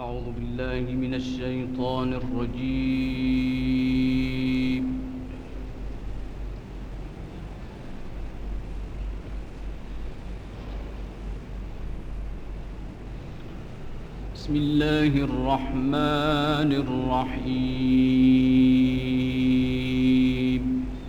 أعوذ بالله من الشيطان الرجيم. بسم الله الرحمن الرحيم.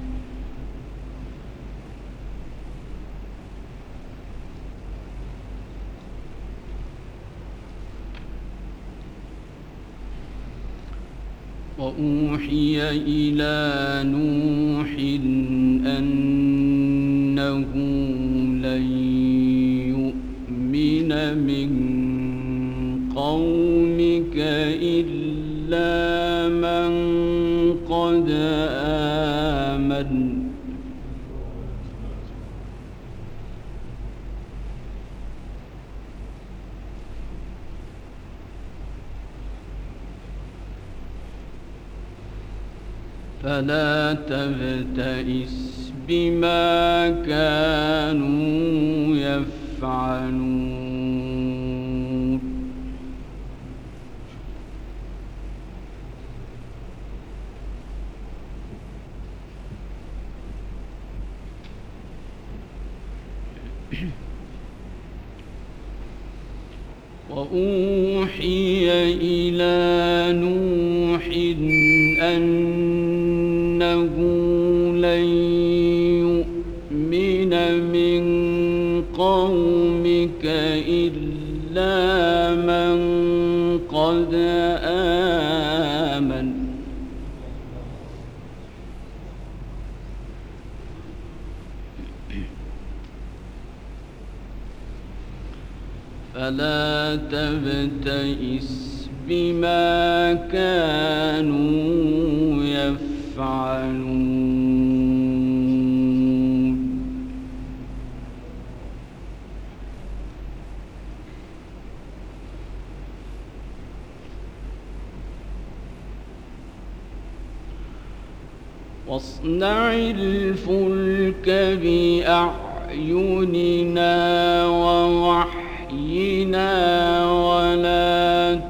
وأوحي إلى نوح أنه لن يؤمن من قومك إلا من قد آمن فلا تبتئس بما كانوا يفعلون. وأوحي إلى نوح أنه لن يؤمن من قومك إلا من قد آمن فلا تبتئس بما كانوا يفعلون. واصنع الفلك بأعيننا ووحينا ولا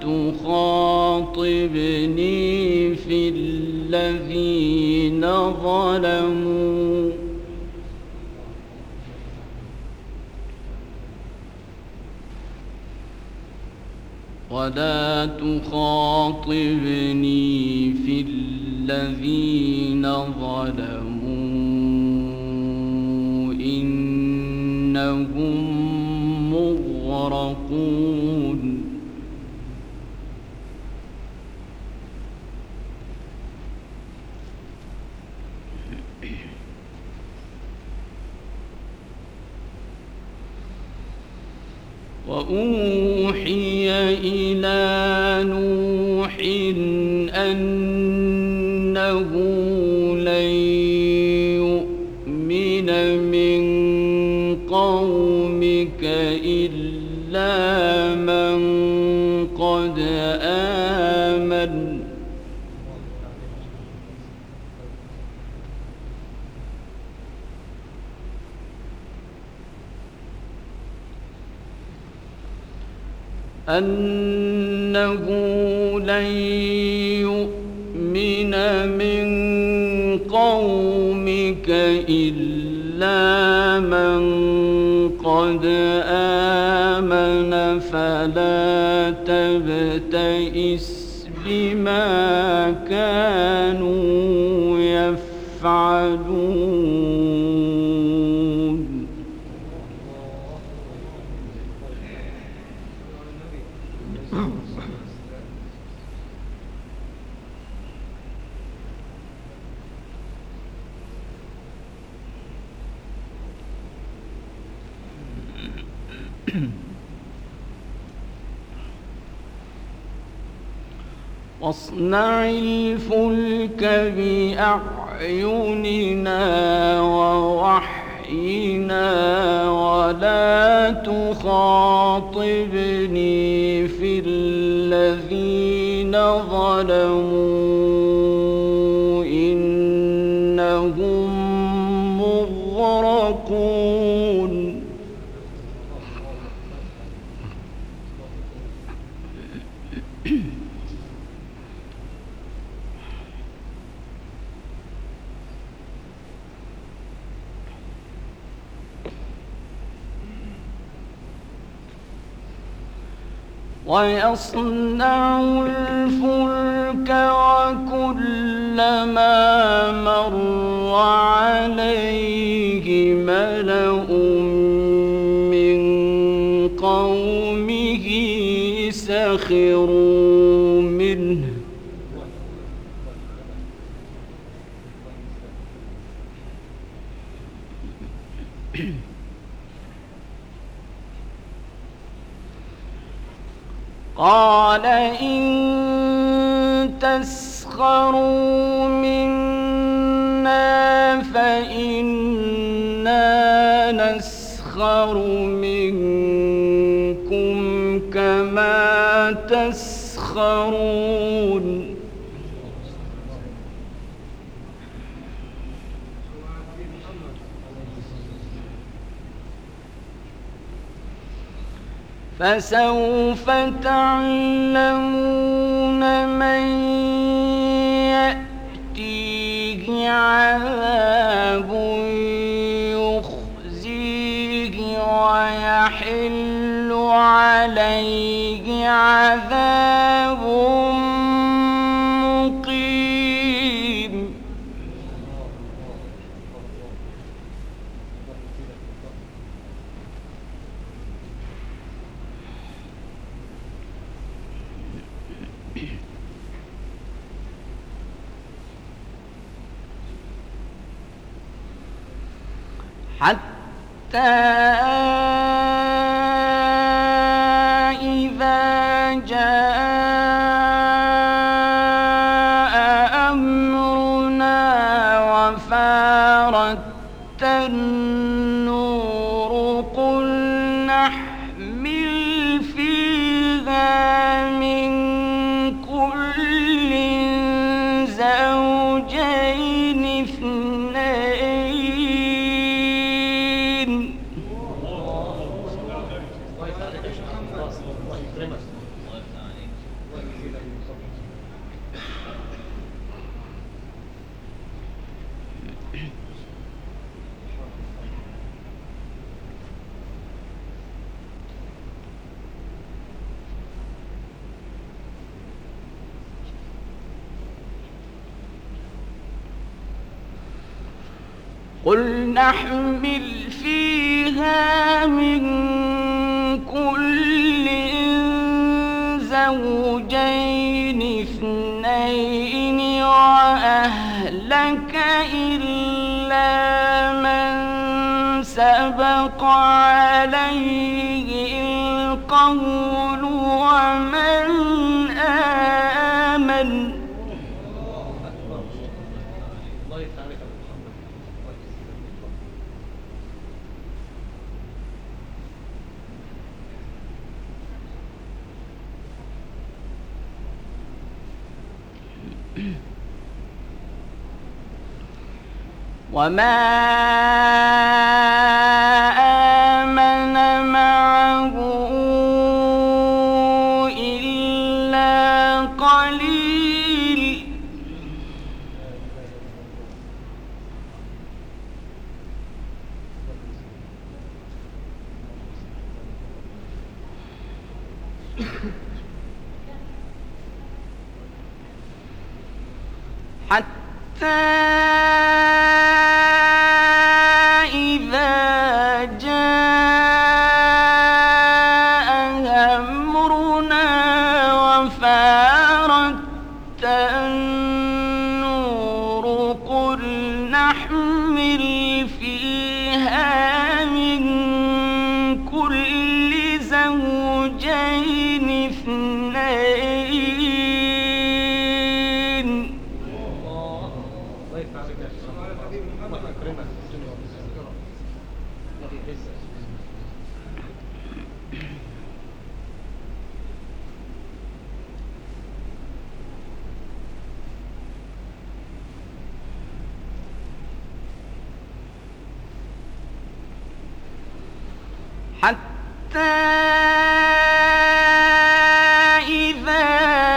تخاطبني في الذين ظلموا إنهم مغرقون. وأوحي إلى نوح أنه لن يؤمن من قومك إلا من قد آمن فلا تبتئس بما كانوا يفعلون. واصنع الفلك بأعيننا ووحينا ولا تخاطبني في الذين ظلموا إنهم مغرقون. ويصنع الفلك وكلما مر عليه ملأ من قومه سخروا منه قال إن تسخروا منا فإنا نسخر منكم كما تسخرون فسوف تعلمون من يأتيه عذاب يخزيه ويحل عليه عذاب مقيم حتى إذا جاء أمرنا وفارت النور قل نحمل فيها من كل زوجين اثنين قل نحمل فيها من كل زوجين اثنين وأهلك إلا من سبق عليه القول ومن آمن وما آمن معه إلا قليل حتى إذا جاء أمرنا وفارت النور قل نحمل فيها من كل زوجين اثنين حتى إذا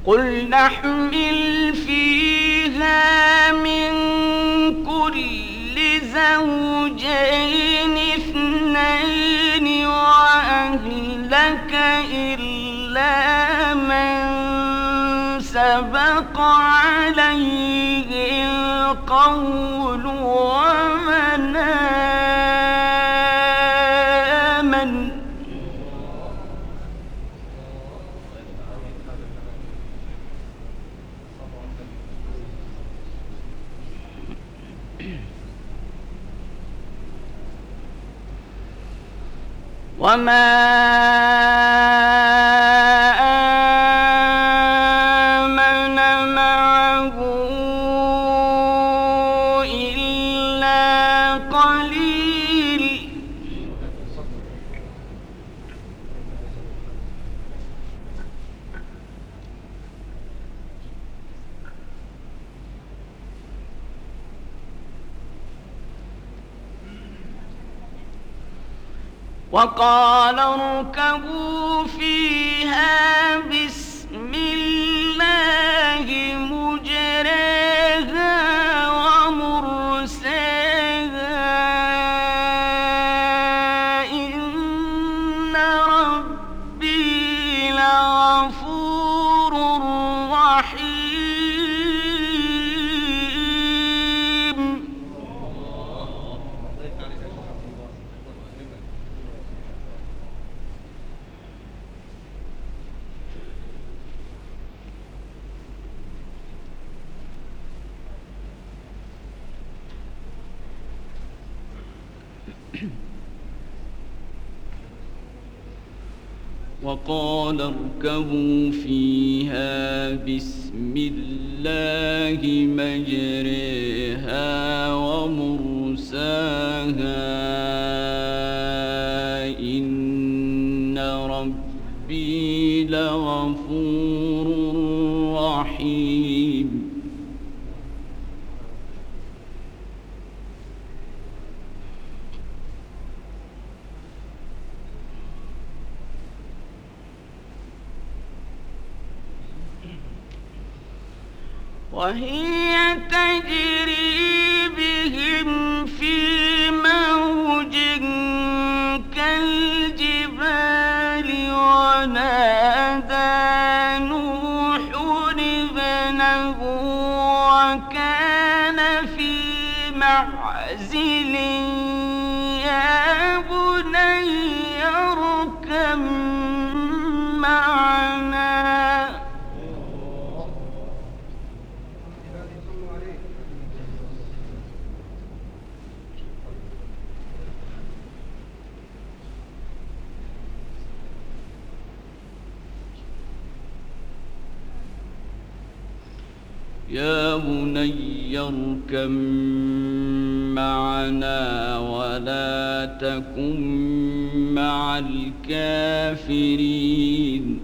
قل نحمل فيها من كل زوجين اثنين وأهلك إلا من سبق عليه القول ومن آمن وما آمن معه إلا قليل وقال اركبوا فيها بسم الله مجريها ومرساها إن ربي لغفور رحيم وقال اركبوا فيها بسم الله مجريها ومرساها إن ربي لغفور رحيم وهي تجري بهم في موج كالجبال ونادى نوح ابنه وكان في معزل يا بني اركب معنا يا بني اركب معنا ولا تكن مع الكافرين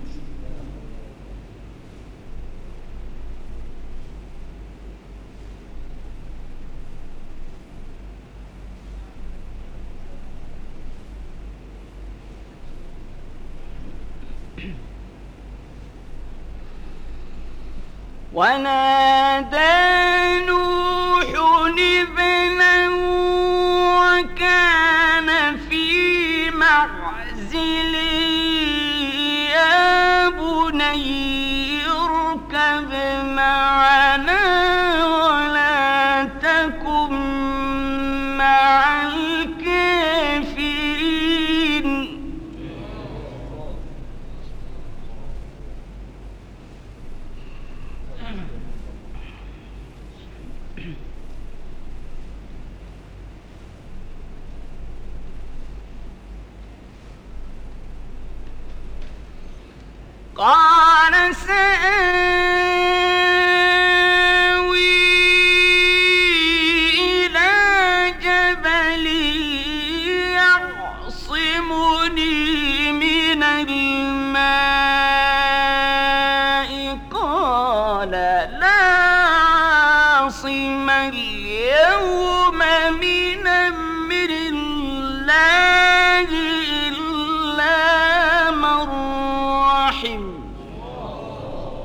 ونادى نوح ابنه وكان في معزل يا بني اركب معنا ولا تكن مع الكافرين قال سآوي إلى جبل يعصمني من الماء قال لا عاصم اليوم من أمر الله إلا من رحم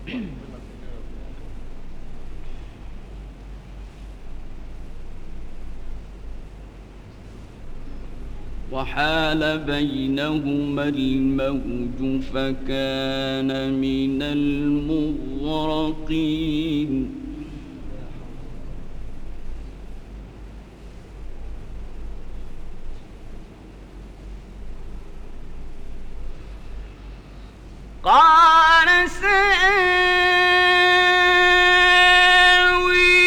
وحال بينهما الموج فكان من المغرقين قال سآوي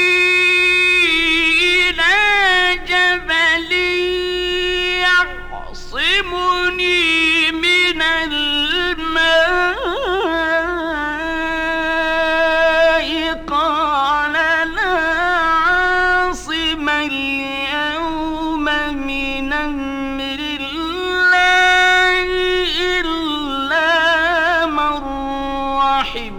إلى جبل يعصمني من الماء قال لا عاصم اليوم من أمر الله إلا من رحم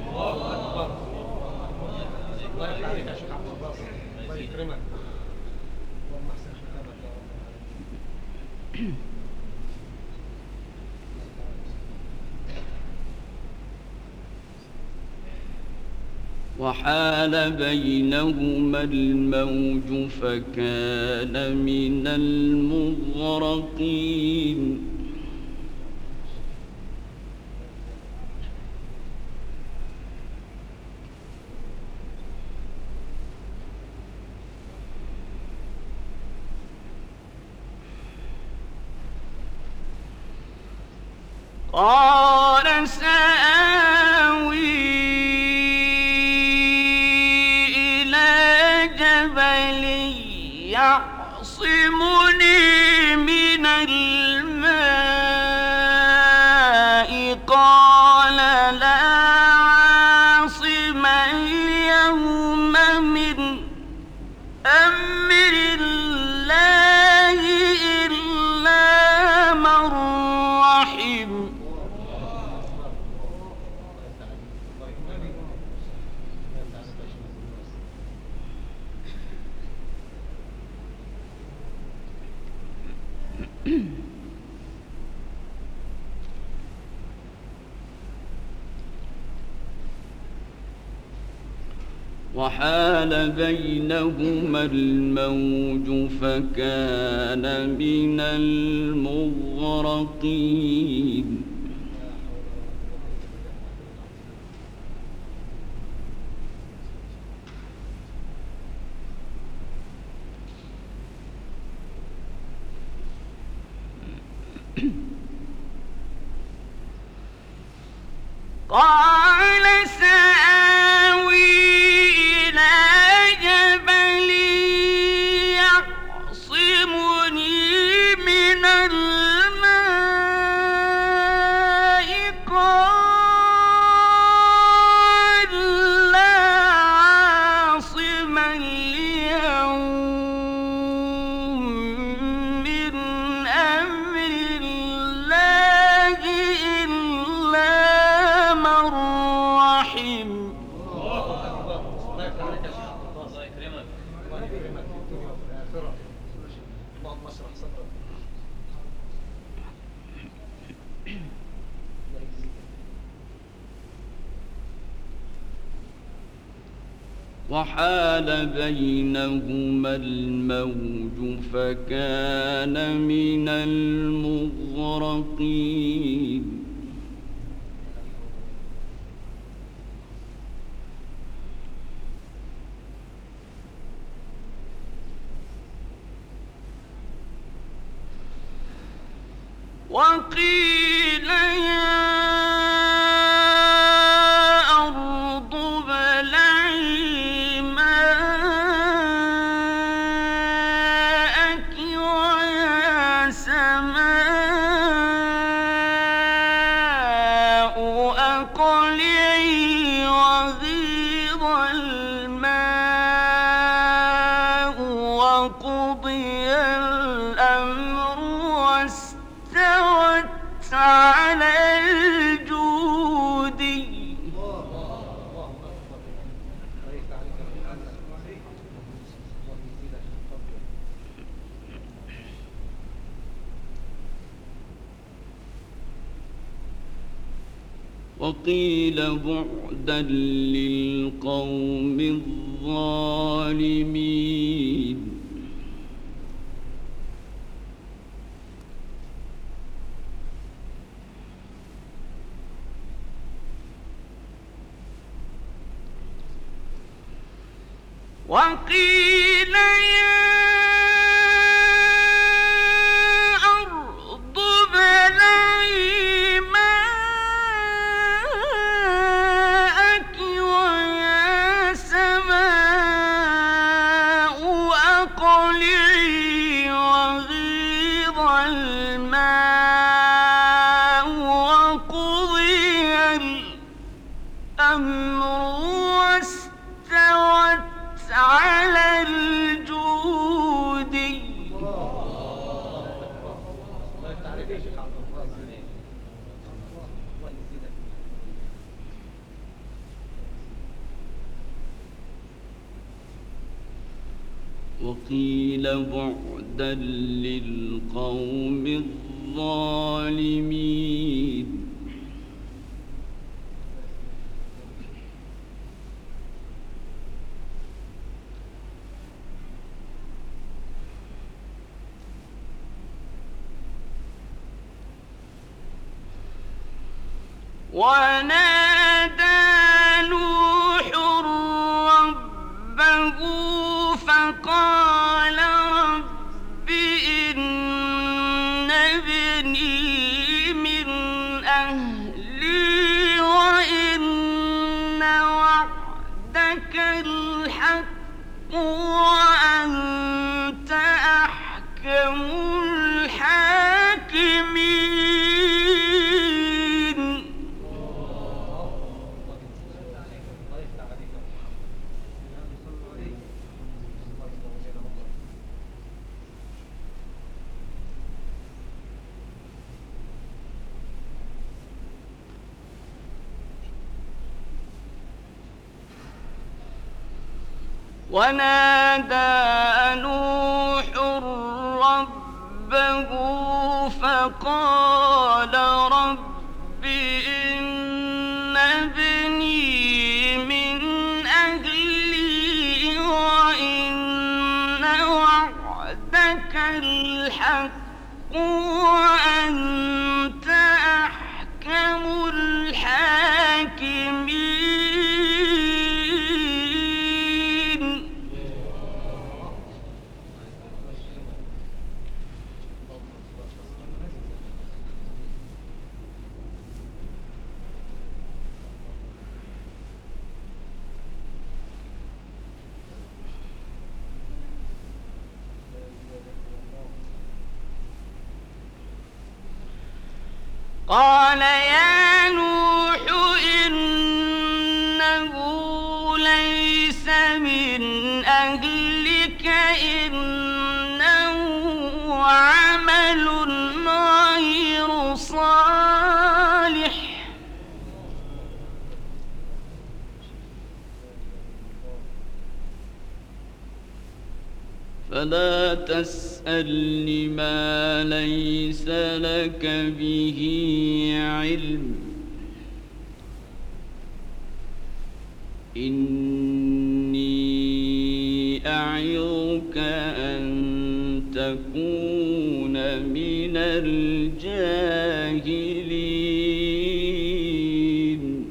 وحال بينهما الموج فكان من المغرقين قال سآوي إلى جبل يعصمني من الماء قال لا عاصم اليوم من أمر الله إلا من رحم وحال بينهما الموج فكان من المغرقين قال سآوي إلى جبل يعصمني من الماء قال لا عاصم اليوم من أمر الله إلا من رحم الله يفتح عليك يا شيخ. الله يكرمك. الله يكرمك في الدنيا وفي الآخرة. اللهم اشرح صدرك. وحال بينهما الموج فكان من المغرقين وقيل يا أرض ابلعي ماءك ويا سماء أقلعي وغيض الماء وقضي الأمر واستوت على الجودي وقيل بعدا للقوم الظالمين وقيل يا أرض ابلعي ماءك ويا سماء أقلعي وغيض الماء وقضي الأمر واستوت على الجود الله يفتح عليك يا شيخ عبد الله. الله يزيدك. وقيل بعدا للقوم الظالمين ونادى نوح ربه فقال رب إن ابني من أهلي وإن وعدك الحق وأنت أحكم الحاكمين الله يفتح عليك. ونادى نوح ربه فقال رب إن ابني من أهلي وإن وعدك الحق وأنت أحكم الحاكمين قال يا نوح إنه ليس من أهلك إنه عمل غير صالح فلا تسألني ما ليس لك به علم إني أعظك أن تكون من الجاهلين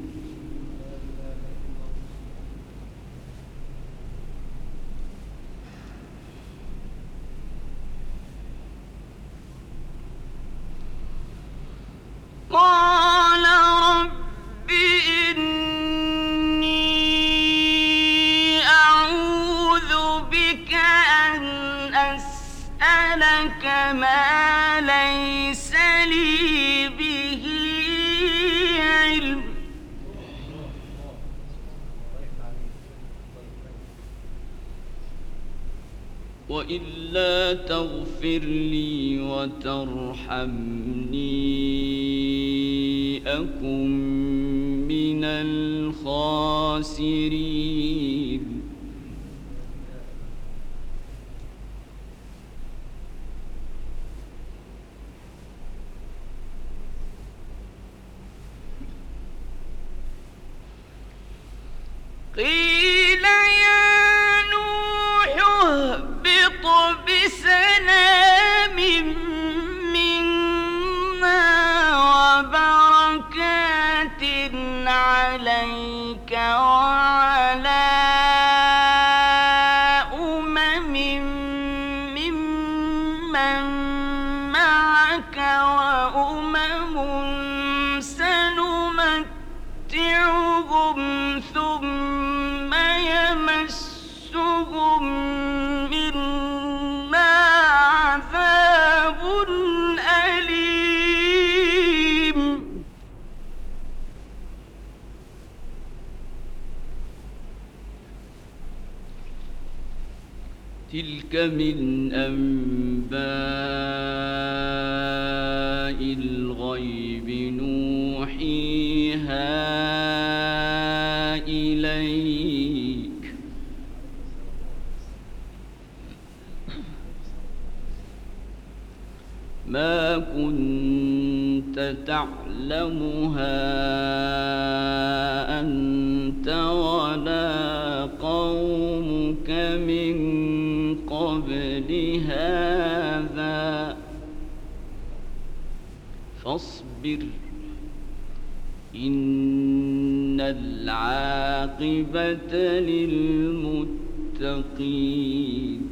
قال رب إني أعوذ بك أن أسألك ما ليس لي به علم وإلا تغفر لي وترحمني أكن من الخاسرين قيل يا نوح اهبط بسلام منا وبركات عليك وعلى أمم ممن معك وأمم سنمتعهم ثم يمسهم منا عذاب أليم تلك من أنباء الغيب نوحيها إليك ما كنت تعلمها أنت ولا قومك من قبل هذا فاصبر إن العاقبة للمتقين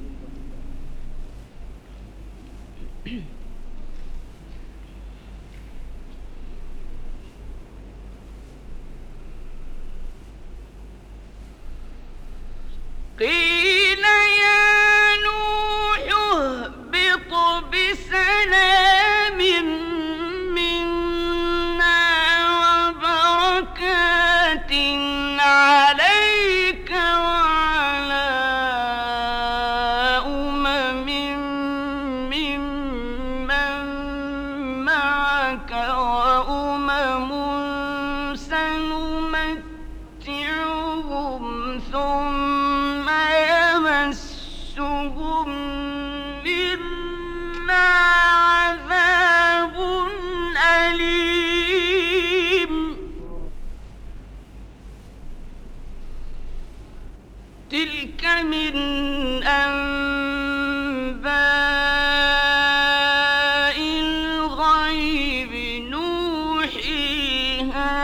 قيل يا نوح اهبط بسلام منا وبركات عليك وعلى أمم ممن معك وأمم سنمتعهم ثم يمسهم منا عذاب أليم تلك من أنباء الغيب نوحيها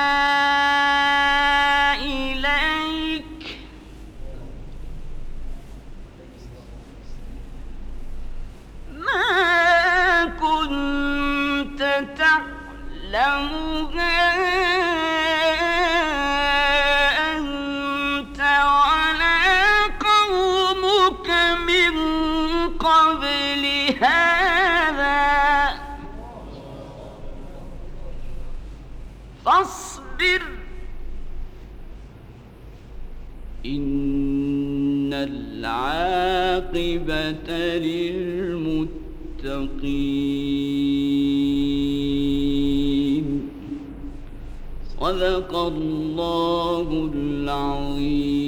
إليك ما كنت تعلمها أنت ولا قومك من قبل هذا فاصبر إن العاقبة للمتقين صدق الله العظيم.